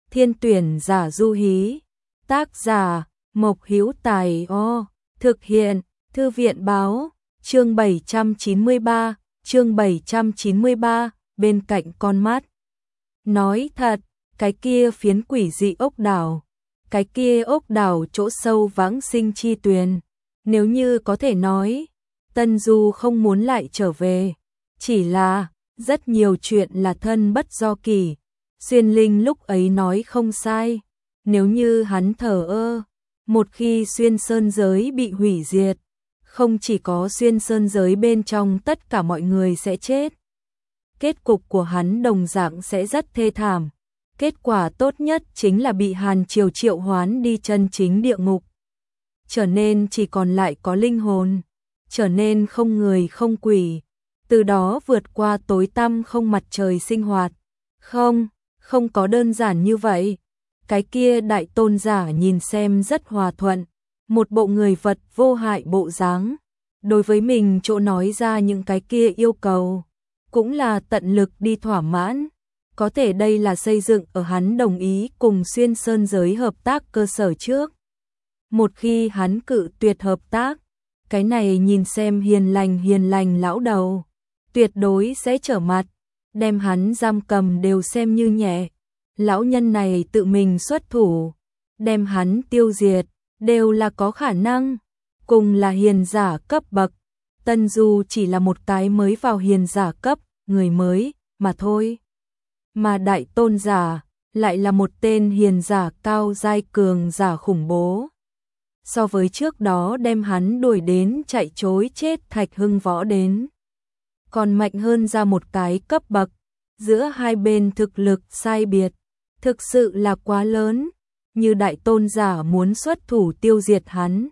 Thiên tuyển giả Du Hí. Tác giả Mộc Hữu Tài. Thực hiện Thư viện báo. Chương 793, bên cạnh con mắt. Nói thật, cái kia phiến quỷ dị ốc đảo, cái kia ốc đảo chỗ sâu vãng sinh chi tuyền, nếu như có thể nói, Tân Du không muốn lại trở về, chỉ là rất nhiều chuyện là thân bất do kỳ. Xuyên Linh lúc ấy nói không sai, nếu như hắn thờ ơ, một khi xuyên sơn giới bị hủy diệt, không chỉ có xuyên sơn giới bên trong tất cả mọi người sẽ chết. Kết cục của hắn đồng dạng sẽ rất thê thảm. Kết quả tốt nhất chính là bị Hàn Triều triệu hoán đi chân chính địa ngục. Trở nên chỉ còn lại có linh hồn, trở nên không người không quỷ, từ đó vượt qua tối tăm không mặt trời sinh hoạt. Không có đơn giản như vậy. Cái kia đại tôn giả nhìn xem rất hòa thuận, một bộ người vật vô hại bộ dáng. Đối với mình chỗ nói ra những cái kia yêu cầu, cũng là tận lực đi thỏa mãn. Có thể đây là xây dựng ở hắn đồng ý cùng xuyên sơn giới hợp tác cơ sở trước. Một khi hắn cự tuyệt hợp tác, cái này nhìn xem hiền lành lão đầu, tuyệt đối sẽ trở mặt, đem hắn giam cầm đều xem như nhẹ. Lão nhân này tự mình xuất thủ, đem hắn tiêu diệt, đều là có khả năng. Cùng là hiền giả cấp bậc, Tân Du chỉ là một cái mới vào hiền giả cấp, người mới, mà thôi. Mà đại tôn giả, lại là một tên hiền giả cao giai cường giả khủng bố. So với trước đó đem hắn đuổi đến chạy trối chết Thạch Hưng Võ đến, còn mạnh hơn ra một cái cấp bậc, giữa hai bên thực lực sai biệt, thực sự là quá lớn. Như đại tôn giả muốn xuất thủ tiêu diệt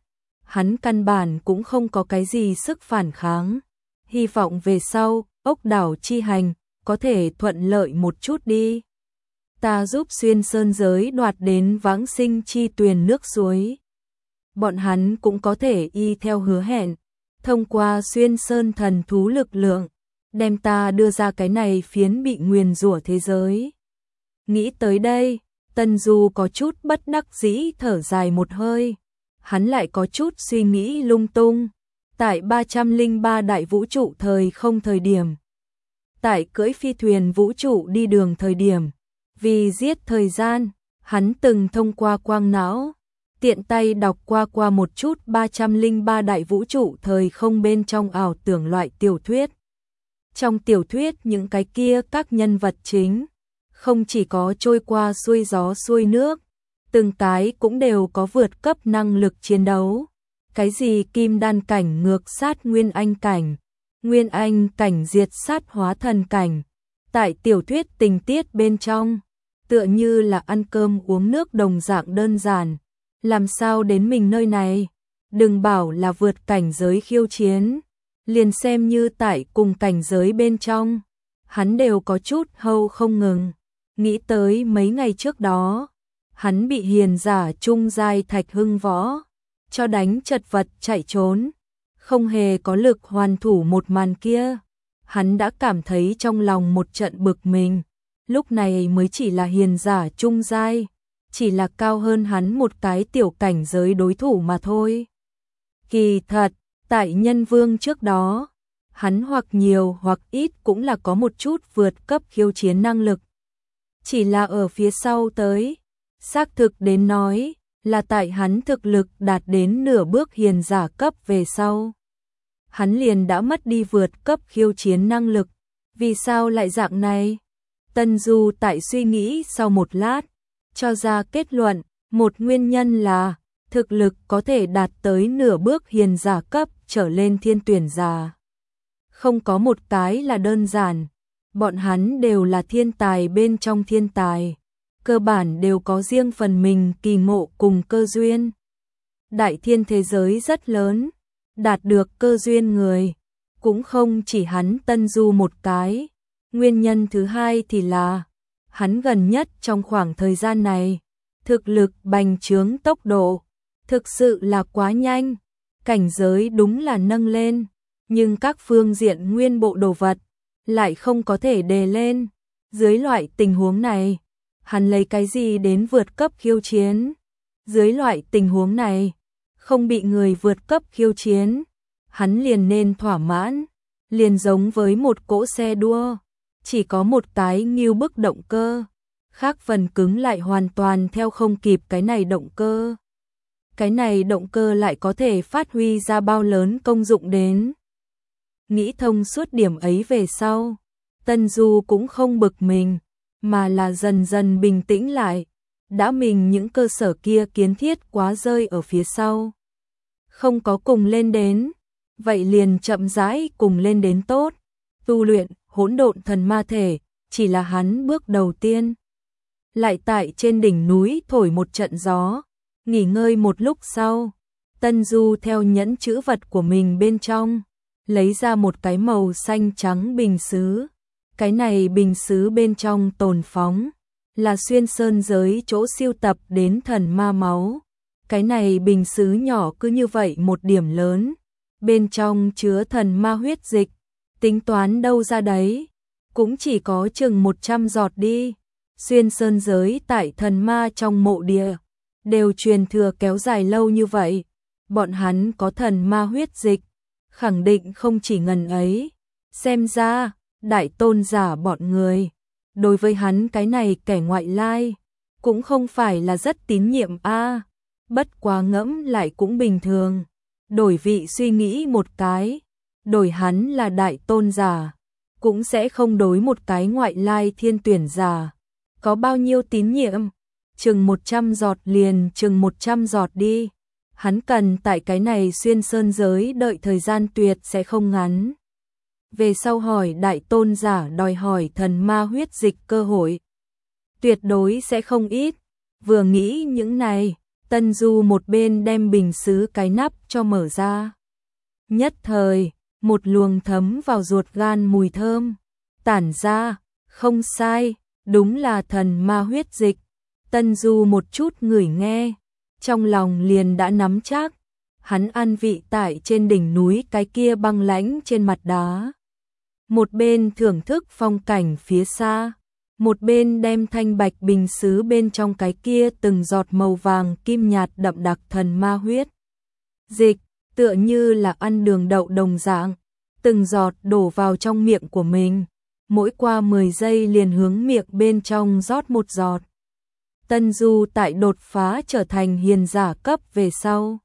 hắn căn bản cũng không có cái gì sức phản kháng. Hy vọng về sau, ốc đảo chi hành, có thể thuận lợi một chút đi. Ta giúp xuyên sơn giới đoạt đến vãng sinh chi tuyền nước suối. Bọn hắn cũng có thể y theo hứa hẹn, thông qua xuyên sơn thần thú lực lượng, đem ta đưa ra cái này phiến bị nguyền rủa thế giới. Nghĩ tới đây, Tân Du có chút bất đắc dĩ thở dài một hơi. Hắn lại có chút suy nghĩ lung tung. Tại 303 đại vũ trụ thời không thời điểm, tại cưỡi phi thuyền vũ trụ đi đường thời điểm, vì giết thời gian, hắn từng thông qua quang não, tiện tay đọc qua một chút 303 đại vũ trụ thời không bên trong ảo tưởng loại tiểu thuyết. Trong tiểu thuyết những cái kia các nhân vật chính, không chỉ có trôi qua xuôi gió xuôi nước, từng cái cũng đều có vượt cấp năng lực chiến đấu. Cái gì kim đan cảnh ngược sát nguyên anh cảnh diệt sát hóa thần cảnh. Tại tiểu thuyết tình tiết bên trong, tựa như là ăn cơm uống nước đồng dạng đơn giản. Làm sao đến mình nơi này, đừng bảo là vượt cảnh giới khiêu chiến, liền xem như tại cùng cảnh giới bên trong, hắn đều có chút hâu không ngừng. Nghĩ tới mấy ngày trước đó, hắn bị hiền giả trung giai Thạch Hưng Võ cho đánh chật vật chạy trốn, không hề có lực hoàn thủ một màn kia, hắn đã cảm thấy trong lòng một trận bực mình. Lúc này mới chỉ là hiền giả trung giai, chỉ là cao hơn hắn một cái tiểu cảnh giới đối thủ mà thôi. Kỳ thật, tại nhân vương trước đó, hắn hoặc nhiều hoặc ít cũng là có một chút vượt cấp khiêu chiến năng lực. Chỉ là ở phía sau tới, xác thực đến nói, là tại hắn thực lực đạt đến nửa bước hiền giả cấp về sau. Hắn liền đã mất đi vượt cấp khiêu chiến năng lực. Vì sao lại dạng này? Tân Du tại suy nghĩ sau một lát, cho ra kết luận, một nguyên nhân là thực lực có thể đạt tới nửa bước hiền giả cấp trở lên thiên tuyển giả. Không có một cái là đơn giản, bọn hắn đều là thiên tài bên trong thiên tài, cơ bản đều có riêng phần mình kỳ ngộ cùng cơ duyên. Đại thiên thế giới rất lớn, đạt được cơ duyên người, cũng không chỉ hắn Tân Du một cái. Nguyên nhân thứ hai thì là, hắn gần nhất trong khoảng thời gian này, thực lực bành trướng tốc độ, thực sự là quá nhanh, cảnh giới đúng là nâng lên, nhưng các phương diện nguyên bộ đồ vật lại không có thể đề lên. Dưới loại tình huống này, Hắn lấy cái gì đến vượt cấp khiêu chiến? Dưới loại tình huống này, không bị người vượt cấp khiêu chiến, hắn liền nên thỏa mãn, liền giống với một cỗ xe đua, chỉ có một cái ngưu bức động cơ, khác phần cứng lại hoàn toàn theo không kịp cái này động cơ. Cái này động cơ lại có thể phát huy ra bao lớn công dụng đến. Nghĩ thông suốt điểm ấy về sau, Tân Du cũng không bực mình, mà là dần dần bình tĩnh lại, đã mình những cơ sở kia kiến thiết quá rơi ở phía sau. Không có cùng lên đến, vậy liền chậm rãi cùng lên đến tốt. Tu luyện hỗn độn thần ma thể, chỉ là hắn bước đầu tiên. Lại tại trên đỉnh núi thổi một trận gió, nghỉ ngơi một lúc sau, Tân Du theo nhẫn chữ vật của mình bên trong, lấy ra một cái màu xanh trắng bình sứ. Cái này bình sứ bên trong tồn phóng, là xuyên sơn giới chỗ siêu tập đến thần ma máu. Cái này bình sứ nhỏ cứ như vậy một điểm lớn, bên trong chứa thần ma huyết dịch, tính toán đâu ra đấy, cũng chỉ có chừng 100 giọt đi. Xuyên sơn giới tại thần ma trong mộ địa, đều truyền thừa kéo dài lâu như vậy, bọn hắn có thần ma huyết dịch, khẳng định không chỉ ngần ấy. Xem ra, đại tôn giả bọn người, đối với hắn cái này kẻ ngoại lai, cũng không phải là rất tín nhiệm a. Bất quá ngẫm lại cũng bình thường, đổi vị suy nghĩ một cái, đổi hắn là đại tôn giả, cũng sẽ không đối một cái ngoại lai thiên tuyển giả. Có bao nhiêu tín nhiệm? Chừng 100 giọt liền chừng 100 giọt đi. Hắn cần tại cái này xuyên sơn giới đợi thời gian tuyệt sẽ không ngắn. Về sau hỏi đại tôn giả đòi hỏi thần ma huyết dịch cơ hội, tuyệt đối sẽ không ít. Vừa nghĩ những này, Tân Du một bên đem bình sứ cái nắp cho mở ra. Nhất thời, một luồng thấm vào ruột gan mùi thơm tản ra, không sai, đúng là thần ma huyết dịch. Tân Du một chút ngửi nghe, trong lòng liền đã nắm chắc. Hắn an vị tại trên đỉnh núi cái kia băng lãnh trên mặt đá, một bên thưởng thức phong cảnh phía xa, một bên đem thanh bạch bình sứ bên trong cái kia từng giọt màu vàng kim nhạt đậm đặc thần ma huyết dịch, tựa như là ăn đường đậu đồng dạng, từng giọt đổ vào trong miệng của mình, mỗi qua 10 giây liền hướng miệng bên trong rót một giọt. Tân Du tại đột phá trở thành hiền giả cấp về sau,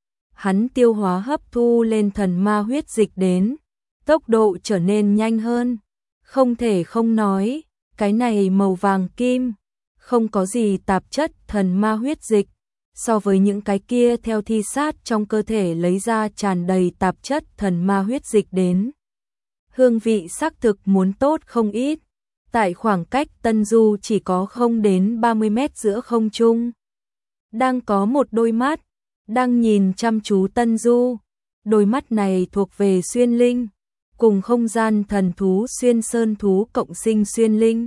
hắn tiêu hóa hấp thu lên thần ma huyết dịch đến, tốc độ trở nên nhanh hơn. Không thể không nói, cái này màu vàng kim, không có gì tạp chất thần ma huyết dịch, so với những cái kia theo thi sát trong cơ thể lấy ra tràn đầy tạp chất thần ma huyết dịch đến. Hương vị xác thực muốn tốt không ít. Tại khoảng cách Tân Du chỉ có không đến 30 mét giữa không trung, đang có một đôi mắt đang nhìn chăm chú Tân Du. Đôi mắt này thuộc về xuyên linh, cùng không gian thần thú xuyên sơn thú cộng sinh xuyên linh.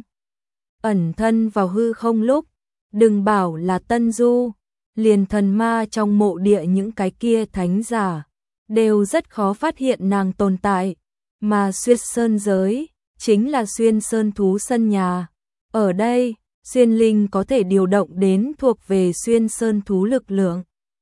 Ẩn thân vào hư không lúc, đừng bảo là Tân Du, liền thần ma trong mộ địa những cái kia thánh giả, đều rất khó phát hiện nàng tồn tại. Mà xuyên sơn giới, chính là xuyên sơn thú sân nhà. Ở đây, xuyên linh có thể điều động đến thuộc về xuyên sơn thú lực lượng,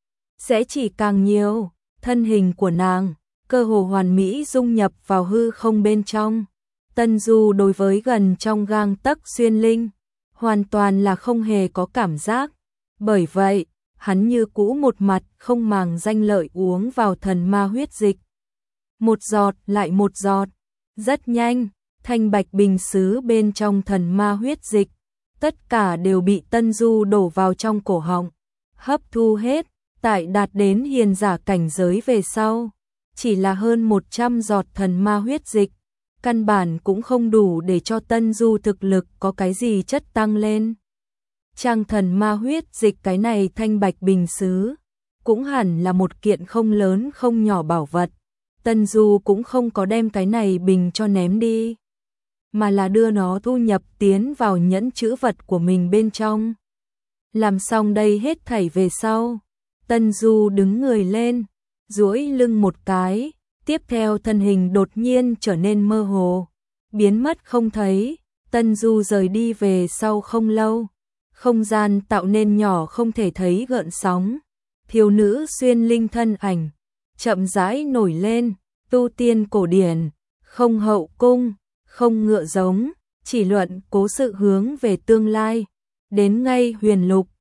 sẽ chỉ càng nhiều. Thân hình của nàng cơ hồ hoàn mỹ dung nhập vào hư không bên trong. Tân Du đối với gần trong gang tấc xuyên linh, hoàn toàn là không hề có cảm giác. Bởi vậy, hắn như cũ một mặt không màng danh lợi uống vào thần ma huyết dịch. Một giọt lại một giọt, rất nhanh, thanh bạch bình sứ bên trong thần ma huyết dịch, tất cả đều bị Tân Du đổ vào trong cổ họng, hấp thu hết. Tại đạt đến hiền giả cảnh giới về sau, chỉ là hơn 100 giọt thần ma huyết dịch, căn bản cũng không đủ để cho Tân Du thực lực có cái gì chất tăng lên. Trang thần ma huyết dịch cái này thanh bạch bình sứ, cũng hẳn là một kiện không lớn không nhỏ bảo vật. Tân Du cũng không có đem cái này bình cho ném đi, mà là đưa nó thu nhập tiến vào nhẫn chữ vật của mình bên trong. Làm xong đây hết thảy về sau, Tân Du đứng người lên, duỗi lưng một cái, tiếp theo thân hình đột nhiên trở nên mơ hồ, biến mất không thấy. Tân Du rời đi về sau không lâu, không gian tạo nên nhỏ không thể thấy gợn sóng. Thiếu nữ xuyên linh thân ảnh, chậm rãi nổi lên, tu tiên cổ điển, không hậu cung, không ngựa giống, chỉ luận cố sự hướng về tương lai. Đến ngay huyền lục,